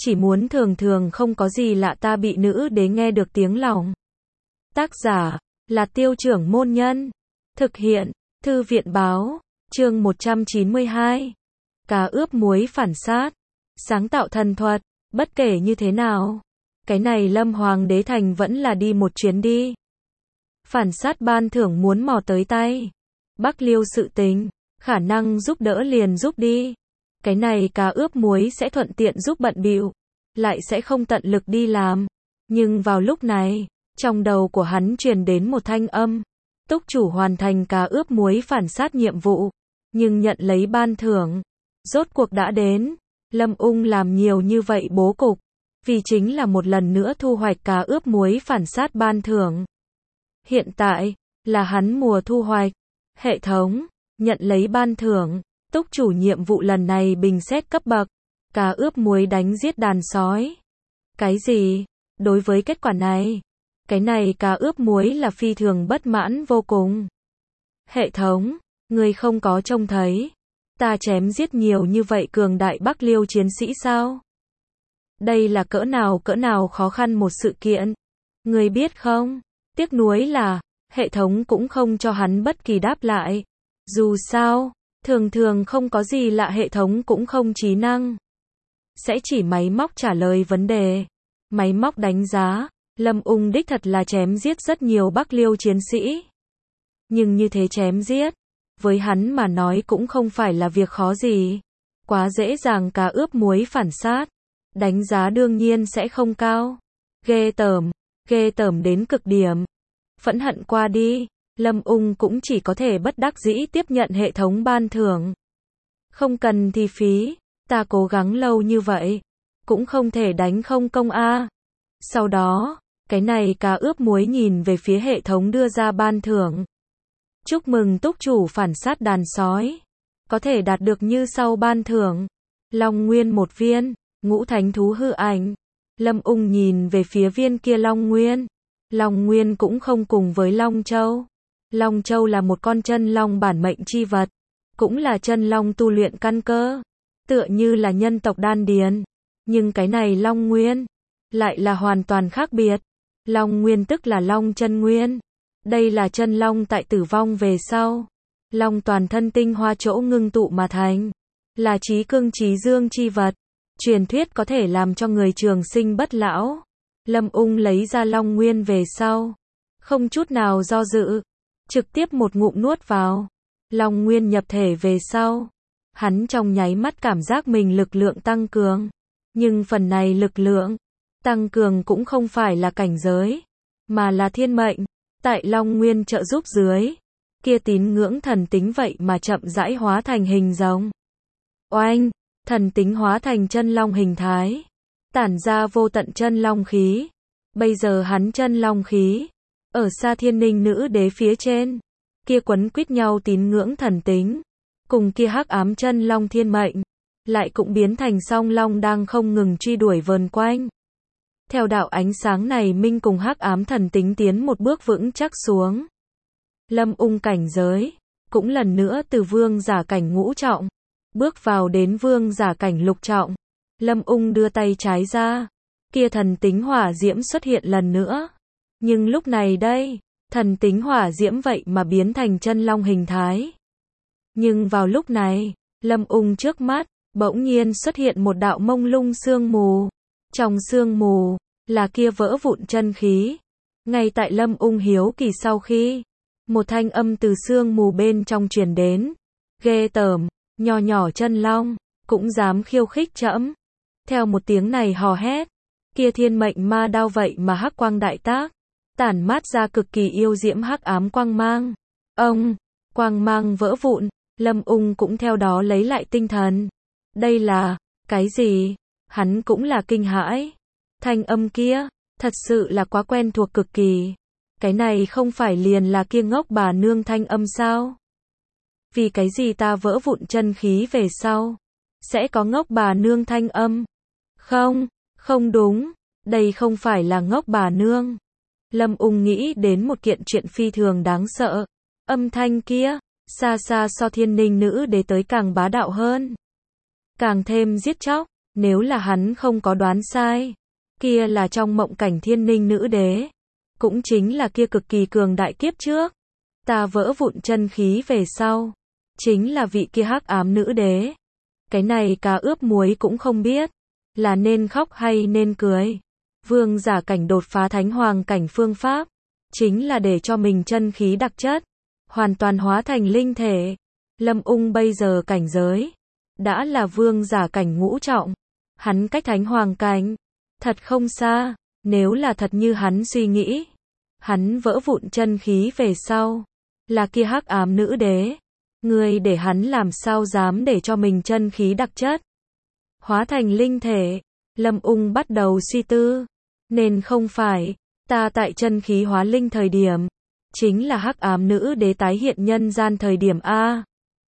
chỉ muốn thường thường không có gì lạ ta bị nữ đế nghe được tiếng lòng. Tác giả là Tiêu Trưởng Môn Nhân. Thực hiện Thư viện Báo. Chương 192. Cá ướp muối phản sát. Sáng tạo thần thuật. Bất kể như thế nào, cái này Lâm Hoàng đế thành vẫn là đi một chuyến đi. Phản sát ban thưởng muốn mò tới tay. Bắc Liêu sự tình, khả năng giúp đỡ liền giúp đi. Cái này cá ướp muối sẽ thuận tiện giúp bận bịu, lại sẽ không tận lực đi làm. Nhưng vào lúc này, trong đầu của hắn truyền đến một thanh âm. Túc chủ hoàn thành cá ướp muối phản sát nhiệm vụ, nhưng nhận lấy ban thưởng. Rốt cuộc đã đến. Lâm Ung làm nhiều như vậy bố cục, vì chính là một lần nữa thu hoạch cá ướp muối phản sát ban thưởng. Hiện tại, là hắn mùa thu hoạch. Hệ thống, nhận lấy ban thưởng. Túc chủ nhiệm vụ lần này bình xét cấp bậc. Cá ướp muối đánh giết đàn sói. Cái gì? Đối với kết quả này, cái này cá ướp muối là phi thường bất mãn vô cùng. Hệ thống, người không có trông thấy ta chém giết nhiều như vậy cường đại Bắc Liêu chiến sĩ sao? Đây là cỡ nào khó khăn một sự kiện. Người biết không? Tiếc nuối là, hệ thống cũng không cho hắn bất kỳ đáp lại. Dù sao, thường không có gì lạ, hệ thống cũng không trí năng. Sẽ chỉ máy móc trả lời vấn đề. Máy móc đánh giá, Lâm Ung đích thật là chém giết rất nhiều Bắc Liêu chiến sĩ. Nhưng như thế chém giết, với hắn mà nói cũng không phải là việc khó gì. Quá dễ dàng cá ướp muối phản sát. Đánh giá đương nhiên sẽ không cao. Ghê tởm đến cực điểm. Phẫn hận qua đi, Lâm Ung cũng chỉ có thể bất đắc dĩ tiếp nhận hệ thống ban thưởng. Không cần thì phí, ta cố gắng lâu như vậy, cũng không thể đánh không công a. Sau đó, cái này cá ướp muối nhìn về phía hệ thống đưa ra ban thưởng. Chúc mừng túc chủ phản sát đàn sói. Có thể đạt được như sau ban thưởng. Long nguyên 1 viên, ngũ thánh thú hư ảnh. Lâm Ung nhìn về phía viên kia Long nguyên. Long nguyên cũng không cùng với Long Châu. Long Châu là một con chân long bản mệnh chi vật, cũng là chân long tu luyện căn cơ, tựa như là nhân tộc đan điền. Nhưng cái này Long nguyên lại là hoàn toàn khác biệt. Long nguyên tức là Long chân nguyên. Đây là chân long tại tử vong về sau, long toàn thân tinh hoa chỗ ngưng tụ mà thành, là trí cương trí dương chi vật, truyền thuyết có thể làm cho người trường sinh bất lão. Lâm Ung lấy ra Long nguyên về sau, không chút nào do dự, trực tiếp một ngụm nuốt vào. Long nguyên nhập thể về sau, hắn trong nháy mắt cảm giác mình lực lượng tăng cường. Nhưng phần này lực lượng tăng cường cũng không phải là cảnh giới, mà là thiên mệnh. Tại Long nguyên trợ giúp dưới, kia tín ngưỡng thần tính vậy mà chậm rãi hóa thành hình rồng. Oanh, thần tính hóa thành chân long hình thái, tản ra vô tận chân long khí. Bây giờ hắn chân long khí, ở xa Thiên Ninh nữ đế phía trên, kia quấn quýt nhau tín ngưỡng thần tính, cùng kia hắc ám chân long thiên mệnh, lại cũng biến thành song long đang không ngừng truy đuổi vờn quanh. Theo đạo ánh sáng này minh cùng hắc ám thần tính tiến một bước vững chắc xuống. Lâm Ung cảnh giới, cũng lần nữa từ vương giả cảnh ngũ trọng, bước vào đến vương giả cảnh lục trọng. Lâm Ung đưa tay trái ra, kia thần tính hỏa diễm xuất hiện lần nữa. Nhưng lúc này đây, thần tính hỏa diễm vậy mà biến thành chân long hình thái. Nhưng vào lúc này, Lâm Ung trước mắt, bỗng nhiên xuất hiện một đạo mông lung sương mù. Trong sương mù, là kia vỡ vụn chân khí. Ngay tại Lâm Ung hiếu kỳ sau khi, một thanh âm từ sương mù bên trong truyền đến. Ghê tởm, nhỏ chân long, cũng dám khiêu khích trẫm. Theo một tiếng này hò hét, kia thiên mệnh ma đao vậy mà hắc quang đại tác, tản mát ra cực kỳ yêu diễm hắc ám quang mang. Ông, quang mang vỡ vụn, Lâm Ung cũng theo đó lấy lại tinh thần. Đây là, cái gì? Hắn cũng là kinh hãi. Thanh âm kia, thật sự là quá quen thuộc cực kỳ. Cái này không phải liền là kia ngốc bà nương thanh âm sao? Vì cái gì ta vỡ vụn chân khí về sau, sẽ có ngốc bà nương thanh âm? Không đúng, đây không phải là ngốc bà nương. Lâm Ung nghĩ đến một kiện chuyện phi thường đáng sợ. Âm thanh kia, xa xa so Thiên Ninh nữ đế tới càng bá đạo hơn, càng thêm giết chóc. Nếu là hắn không có đoán sai, kia là trong mộng cảnh thiên ninh nữ đế. Cũng chính là kia cực kỳ cường đại kiếp trước. Ta vỡ vụn chân khí về sau. Chính là vị kia hắc ám nữ đế. Cái này cá ướp muối cũng không biết. Là nên khóc hay nên cười. Vương giả cảnh đột phá thánh hoàng cảnh phương pháp. Chính là để cho mình chân khí đặc chất. Hoàn toàn hóa thành linh thể. Lâm Ung bây giờ cảnh giới. Đã là vương giả cảnh ngũ trọng. Hắn cách thánh hoàng cảnh. Thật không xa. Nếu là thật như hắn suy nghĩ. Hắn vỡ vụn chân khí về sau. Là kia hắc ám nữ đế. Người để hắn làm sao dám để cho mình chân khí đặc chất. Hóa thành linh thể. Lâm Ung bắt đầu suy tư. Nên không phải. Ta tại chân khí hóa linh thời điểm. Chính là hắc ám nữ đế tái hiện nhân gian thời điểm A.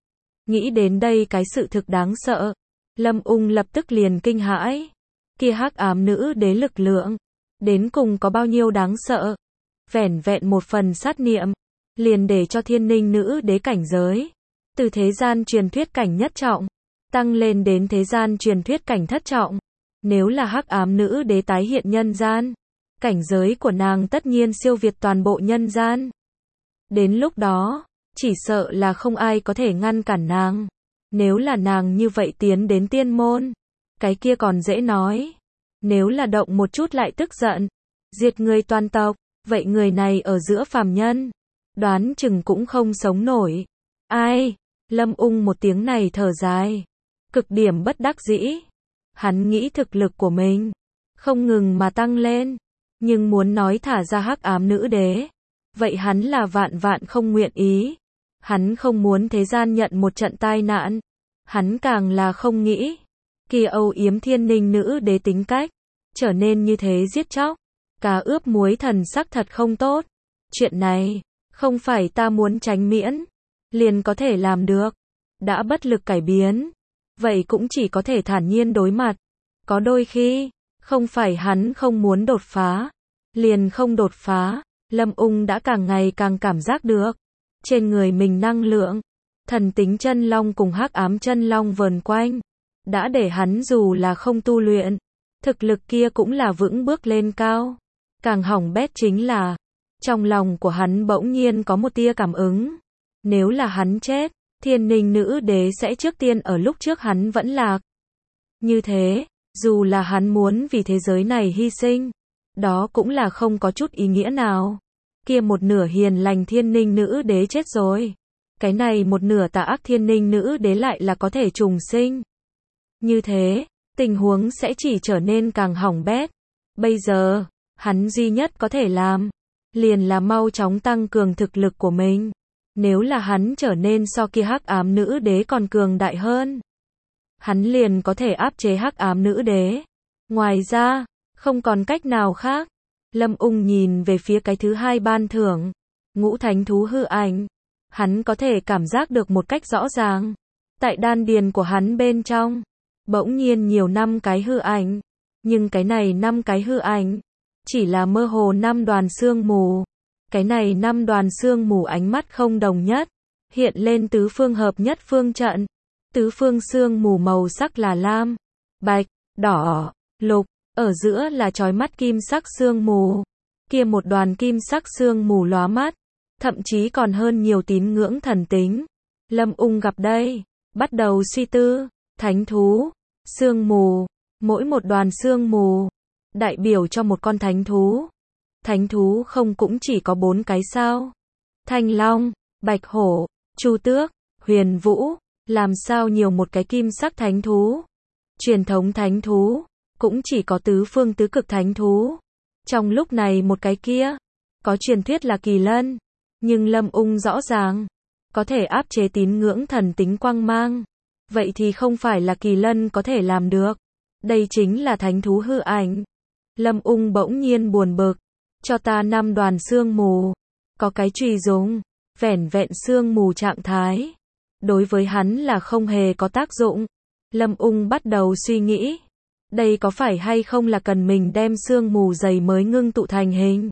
Nghĩ đến đây cái sự thực đáng sợ. Lâm Ung lập tức liền kinh hãi. Kia hắc ám nữ đế lực lượng. Đến cùng có bao nhiêu đáng sợ. Vẻn vẹn một phần sát niệm. Liền để cho thiên ninh nữ đế cảnh giới. Từ thế gian truyền thuyết cảnh nhất trọng. Tăng lên đến thế gian truyền thuyết cảnh thất trọng. Nếu là hắc ám nữ đế tái hiện nhân gian. Cảnh giới của nàng tất nhiên siêu việt toàn bộ nhân gian. Đến lúc đó, chỉ sợ là không ai có thể ngăn cản nàng. Nếu là nàng như vậy tiến đến tiên môn, cái kia còn dễ nói. Nếu là động một chút lại tức giận, diệt người toàn tộc, vậy người này ở giữa phàm nhân, đoán chừng cũng không sống nổi. Ai? Lâm Ung một tiếng này thở dài, cực điểm bất đắc dĩ. Hắn nghĩ thực lực của mình không ngừng mà tăng lên, nhưng muốn nói thả ra hắc ám nữ đế, vậy hắn là vạn vạn không nguyện ý. Hắn không muốn thế gian nhận một trận tai nạn. Hắn càng là không nghĩ kia âu yếm thiên ninh nữ đế tính cách trở nên như thế giết chóc. Cá ướp muối thần sắc thật không tốt. Chuyện này không phải ta muốn tránh miễn liền có thể làm được. Đã bất lực cải biến, vậy cũng chỉ có thể thản nhiên đối mặt. Có đôi khi không phải hắn không muốn đột phá liền không đột phá. Lâm Ung đã càng ngày càng cảm giác được trên người mình năng lượng, thần tính chân long cùng hắc ám chân long vờn quanh, đã để hắn dù là không tu luyện, thực lực kia cũng là vững bước lên cao. Càng hỏng bét chính là, trong lòng của hắn bỗng nhiên có một tia cảm ứng. Nếu là hắn chết, thiên ninh nữ đế sẽ trước tiên ở lúc trước hắn vẫn lạc. Như thế, dù là hắn muốn vì thế giới này hy sinh, đó cũng là không có chút ý nghĩa nào. Kia một nửa hiền lành thiên ninh nữ đế chết rồi. Cái này một nửa tà ác thiên ninh nữ đế lại là có thể trùng sinh. Như thế, tình huống sẽ chỉ trở nên càng hỏng bét. Bây giờ, hắn duy nhất có thể làm, liền là mau chóng tăng cường thực lực của mình. Nếu là hắn trở nên so kia hắc ám nữ đế còn cường đại hơn, hắn liền có thể áp chế hắc ám nữ đế. Ngoài ra, không còn cách nào khác. Lâm Ung nhìn về phía cái thứ hai ban thưởng, ngũ thánh thú hư ảnh. Hắn có thể cảm giác được một cách rõ ràng. Tại đan điền của hắn bên trong, bỗng nhiên nhiều 5 cái hư ảnh. Nhưng cái này 5 cái hư ảnh, chỉ là mơ hồ 5 đoàn sương mù. Cái này 5 đoàn sương mù ánh mắt không đồng nhất, hiện lên tứ phương hợp nhất phương trận. Tứ phương sương mù màu sắc là lam, bạch, đỏ, lục. Ở giữa là chói mắt kim sắc sương mù. Kia một đoàn kim sắc sương mù lóa mắt, thậm chí còn hơn nhiều tín ngưỡng thần tính. Lâm Ung gặp đây, bắt đầu suy tư. Thánh thú, sương mù, mỗi một đoàn sương mù đại biểu cho một con thánh thú. Thánh thú không cũng chỉ có 4 cái sao? Thanh long, bạch hổ, chu tước, huyền vũ, làm sao nhiều một cái kim sắc thánh thú? Truyền thống thánh thú cũng chỉ có tứ phương tứ cực thánh thú. Trong lúc này một cái kia, có truyền thuyết là kỳ lân. Nhưng Lâm Ung rõ ràng, có thể áp chế tín ngưỡng thần tính quang mang. Vậy thì không phải là kỳ lân có thể làm được. Đây chính là thánh thú hư ảnh. Lâm Ung bỗng nhiên buồn bực. Cho ta 5 đoàn sương mù. Có cái chùy dùng, vẻn vẹn sương mù trạng thái. Đối với hắn là không hề có tác dụng. Lâm Ung bắt đầu suy nghĩ. Đây có phải hay không là cần mình đem sương mù dày mới ngưng tụ thành hình?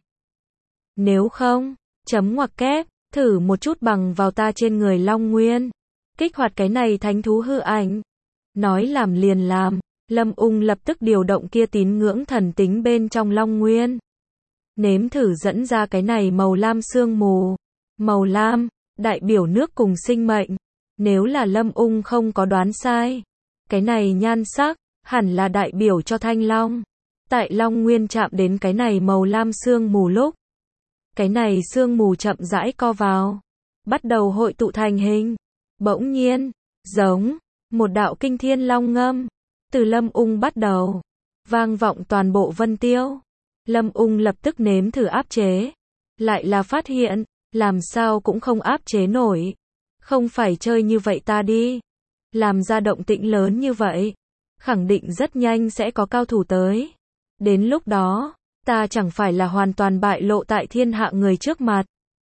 Nếu không, chấm ngoặc kép, thử một chút bằng vào ta trên người Long Nguyên. Kích hoạt cái này thánh thú hư ảnh. Nói làm liền làm. Lâm Ung lập tức điều động kia tín ngưỡng thần tính bên trong Long Nguyên. Nếm thử dẫn ra cái này màu lam sương mù. Màu lam, đại biểu nước cùng sinh mệnh. Nếu là Lâm Ung không có đoán sai, cái này nhan sắc, hẳn là đại biểu cho Thanh Long. Tại Long Nguyên chạm đến cái này màu lam sương mù lúc, cái này sương mù chậm rãi co vào, bắt đầu hội tụ thành hình. Bỗng nhiên, giống một đạo kinh thiên long ngâm, từ Lâm Ung bắt đầu, vang vọng toàn bộ Vân Tiêu. Lâm Ung lập tức nếm thử áp chế, lại là phát hiện, làm sao cũng không áp chế nổi. Không phải chơi như vậy ta đi. Làm ra động tĩnh lớn như vậy, khẳng định rất nhanh sẽ có cao thủ tới. Đến lúc đó, ta chẳng phải là hoàn toàn bại lộ tại thiên hạ người trước mặt.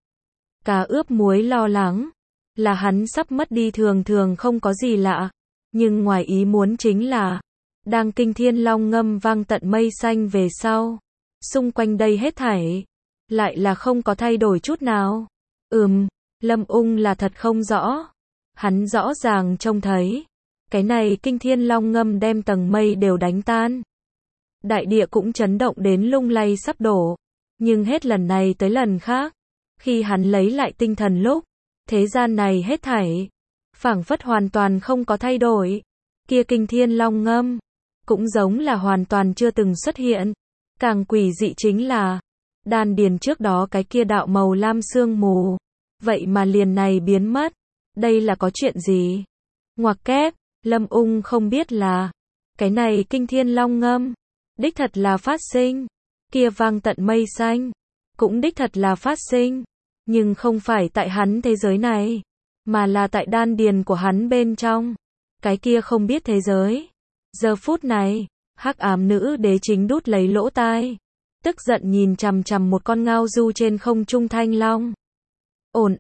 Cá ướp muối lo lắng, là hắn sắp mất đi thường thường không có gì lạ. Nhưng ngoài ý muốn chính là, đang kinh thiên long ngâm vang tận mây xanh về sau, xung quanh đây hết thảy, lại là không có thay đổi chút nào. Lâm Ung là thật không rõ. Hắn rõ ràng trông thấy, cái này kinh thiên long ngâm đem tầng mây đều đánh tan. Đại địa cũng chấn động đến lung lay sắp đổ. Nhưng hết lần này tới lần khác, khi hắn lấy lại tinh thần lúc, thế gian này hết thảy, phảng phất hoàn toàn không có thay đổi. Kia kinh thiên long ngâm, cũng giống là hoàn toàn chưa từng xuất hiện. Càng quỷ dị chính là, đan điền trước đó cái kia đạo màu lam sương mù, vậy mà liền này biến mất. Đây là có chuyện gì? Ngoặc kép, Lâm Ung không biết là, cái này kinh thiên long ngâm, đích thật là phát sinh. Kia vang tận mây xanh, cũng đích thật là phát sinh. Nhưng không phải tại hắn thế giới này, mà là tại đan điền của hắn bên trong. Cái kia không biết thế giới. Giờ phút này, hắc ám nữ đế chính đút lấy lỗ tai, tức giận nhìn chằm chằm một con ngao du trên không trung thanh long. Ồn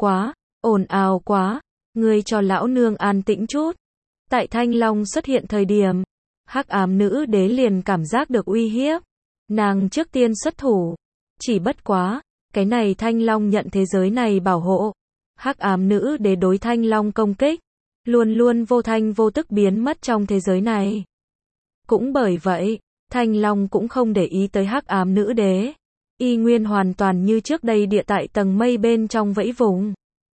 ào quá, ngươi cho lão nương an tĩnh chút. Tại thanh long xuất hiện thời điểm, hắc ám nữ đế liền cảm giác được uy hiếp. Nàng trước tiên xuất thủ. Chỉ bất quá, cái này thanh long nhận thế giới này bảo hộ. Hắc ám nữ đế đối thanh long công kích, luôn luôn vô thanh vô tức biến mất trong thế giới này. Cũng bởi vậy, thanh long cũng không để ý tới hắc ám nữ đế. Y nguyên hoàn toàn như trước đây địa tại tầng mây bên trong vẫy vùng.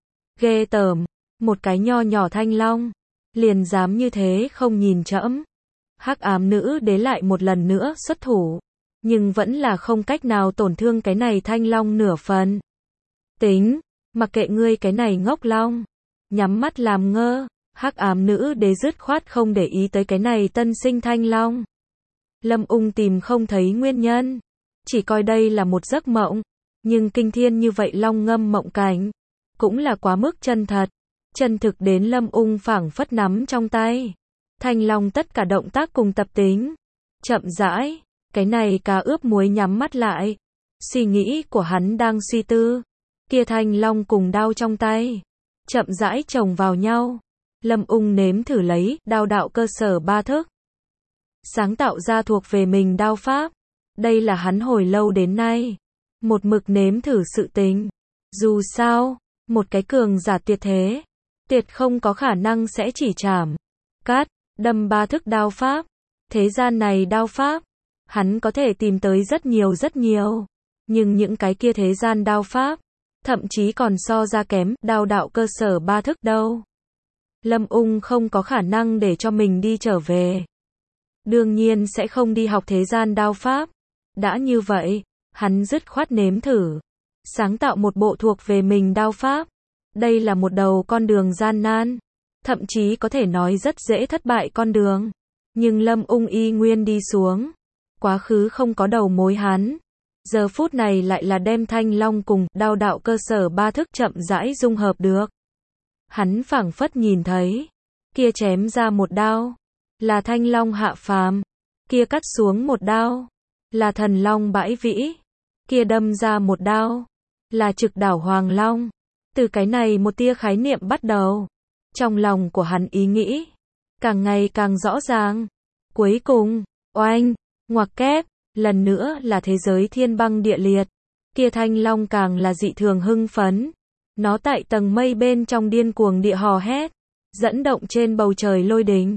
Ghê tởm, một cái nho nhỏ thanh long, liền dám như thế không nhìn trẫm. Hắc ám nữ đế lại một lần nữa xuất thủ, nhưng vẫn là không cách nào tổn thương cái này thanh long nửa phần. Tính, mặc kệ ngươi cái này ngốc long, nhắm mắt làm ngơ. Hắc ám nữ đế dứt khoát không để ý tới cái này tân sinh thanh long. Lâm Ung tìm không thấy nguyên nhân, chỉ coi đây là một giấc mộng. Nhưng kinh thiên như vậy long ngâm mộng cảnh, cũng là quá mức chân thật. Chân thực đến Lâm Ung phảng phất nắm trong tay. Thanh long tất cả động tác cùng tập tính. Chậm rãi, cái này cá ướp muối nhắm mắt lại. Suy nghĩ của hắn đang suy tư. Kia thanh long cùng đao trong tay, chậm rãi chồng vào nhau. Lâm Ung nếm thử lấy đao đạo cơ sở 3 thức, sáng tạo ra thuộc về mình đao pháp. Đây là hắn hồi lâu đến nay một mực nếm thử sự tình. Dù sao, một cái cường giả tuyệt thế, tuyệt không có khả năng sẽ chỉ chảm, cắt, đâm 3 thức đao pháp. Thế gian này đao pháp, hắn có thể tìm tới rất nhiều. Nhưng những cái kia thế gian đao pháp, thậm chí còn so ra kém đao đạo cơ sở 3 thức đâu. Lâm Ung không có khả năng để cho mình đi trở về. Đương nhiên sẽ không đi học thế gian đao pháp. Đã như vậy, hắn dứt khoát nếm thử, sáng tạo một bộ thuộc về mình đao pháp. Đây là một đầu con đường gian nan, thậm chí có thể nói rất dễ thất bại con đường. Nhưng Lâm Ung y nguyên đi xuống. Quá khứ không có đầu mối hắn. Giờ phút này lại là đem thanh long cùng đao đạo cơ sở 3 thức chậm rãi dung hợp được. Hắn phảng phất nhìn thấy, kia chém ra một đao, là thanh long hạ phàm. Kia cắt xuống một đao, là thần long bãi vĩ. Kia đâm ra một đao, là trực đảo hoàng long. Từ cái này một tia khái niệm bắt đầu, trong lòng của hắn ý nghĩ càng ngày càng rõ ràng. Cuối cùng, oanh, ngoặc kép, lần nữa là thế giới thiên băng địa liệt. Kia thanh long càng là dị thường hưng phấn. Nó tại tầng mây bên trong điên cuồng địa hò hét, dẫn động trên bầu trời lôi đình.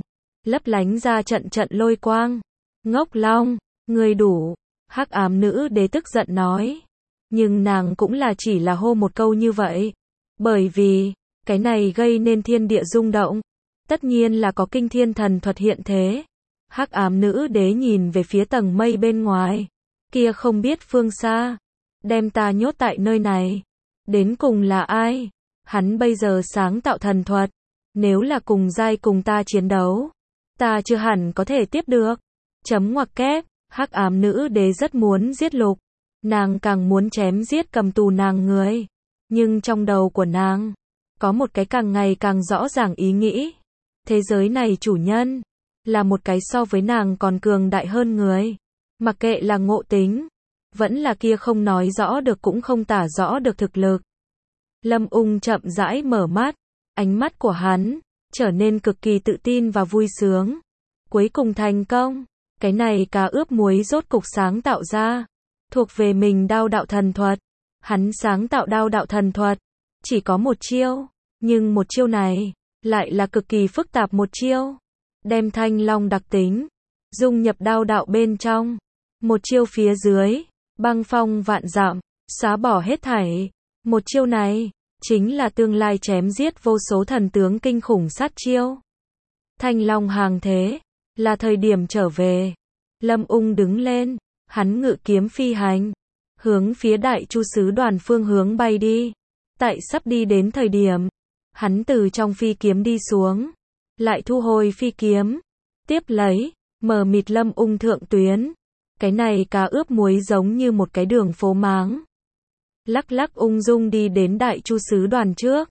lấp lánh ra trận trận lôi quang. Ngốc Long, ngươi đủ, hắc ám nữ đế tức giận nói. Nhưng nàng cũng là chỉ là hô một câu như vậy. Bởi vì, cái này gây nên thiên địa rung động. Tất nhiên là có kinh thiên thần thuật hiện thế. Hắc ám nữ đế nhìn về phía tầng mây bên ngoài. Kia không biết phương xa. Đem ta nhốt tại nơi này. Đến cùng là ai? Hắn bây giờ sáng tạo thần thuật. Nếu là cùng giai cùng ta chiến đấu. Ta chưa hẳn có thể tiếp được. Chấm ngoặc kép. Hắc ám nữ đế rất muốn giết Lục. Nàng càng muốn chém giết cầm tù nàng người. Nhưng trong đầu của nàng, có một cái càng ngày càng rõ ràng ý nghĩ. Thế giới này chủ nhân, là một cái so với nàng còn cường đại hơn người. Mặc kệ là ngộ tính, vẫn là kia không nói rõ được cũng không tả rõ được thực lực. Lâm Ung chậm rãi mở mắt, ánh mắt của hắn, trở nên cực kỳ tự tin và vui sướng. Cuối cùng thành công, cái này cá ướp muối rốt cục sáng tạo ra. Thuộc về mình đao đạo thần thuật. Hắn sáng tạo đao đạo thần thuật. Chỉ có một chiêu. Nhưng một chiêu này, lại là cực kỳ phức tạp một chiêu. Đem thanh long đặc tính, dung nhập đao đạo bên trong. Một chiêu phía dưới, băng phong vạn dặm, xóa bỏ hết thảy. Một chiêu này, chính là tương lai chém giết vô số thần tướng kinh khủng sát chiêu. Thanh long hàng thế, là thời điểm trở về. Lâm Ung đứng lên. Hắn ngự kiếm phi hành, hướng phía Đại Chu sứ đoàn phương hướng bay đi. Tại sắp đi đến thời điểm, hắn từ trong phi kiếm đi xuống, lại thu hồi phi kiếm, tiếp lấy, mờ mịt Lâm Ung thượng tuyến. Cái này cá ướp muối giống như một cái đường phố máng. Lắc lắc ung dung đi đến Đại Chu sứ đoàn trước.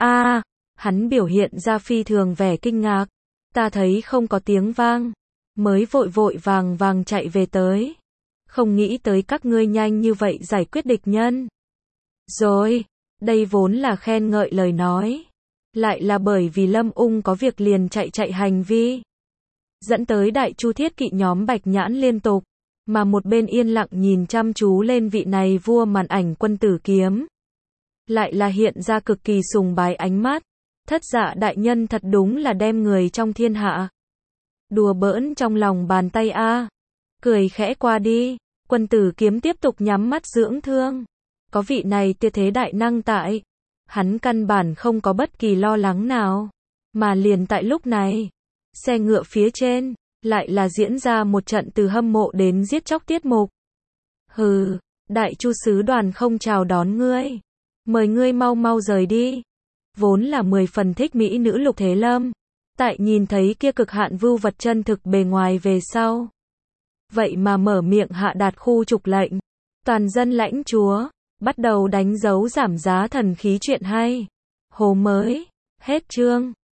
Hắn biểu hiện ra phi thường vẻ kinh ngạc. Ta thấy không có tiếng vang, mới vội vội vàng vàng chạy về tới. Không nghĩ tới các ngươi nhanh như vậy giải quyết địch nhân. Rồi, đây vốn là khen ngợi lời nói. Lại là bởi vì Lâm Ung có việc liền chạy hành vi. Dẫn tới Đại Chu thiết kỵ nhóm Bạch Nhãn liên tục. Mà một bên yên lặng nhìn chăm chú lên vị này vua màn ảnh quân tử kiếm. Lại là hiện ra cực kỳ sùng bái ánh mắt. Thất Dạ đại nhân thật đúng là đem người trong thiên hạ. Đùa bỡn trong lòng bàn tay Cười khẽ qua đi, quân tử kiếm tiếp tục nhắm mắt dưỡng thương. Có vị này tia thế đại năng tại. Hắn căn bản không có bất kỳ lo lắng nào. Mà liền tại lúc này, xe ngựa phía trên, lại là diễn ra một trận từ hâm mộ đến giết chóc tiết mục. Hừ, Đại Chu sứ đoàn không chào đón ngươi. Mời ngươi mau mau rời đi. Vốn là 10 phần thích mỹ nữ Lục Thế Lâm. Tại nhìn thấy kia cực hạn vưu vật chân thực bề ngoài về sau. Vậy mà mở miệng hạ đạt khu trục lệnh. Toàn dân lãnh chúa, bắt đầu đánh dấu giảm giá thần khí chuyện hay. Hồ mới, hết chương.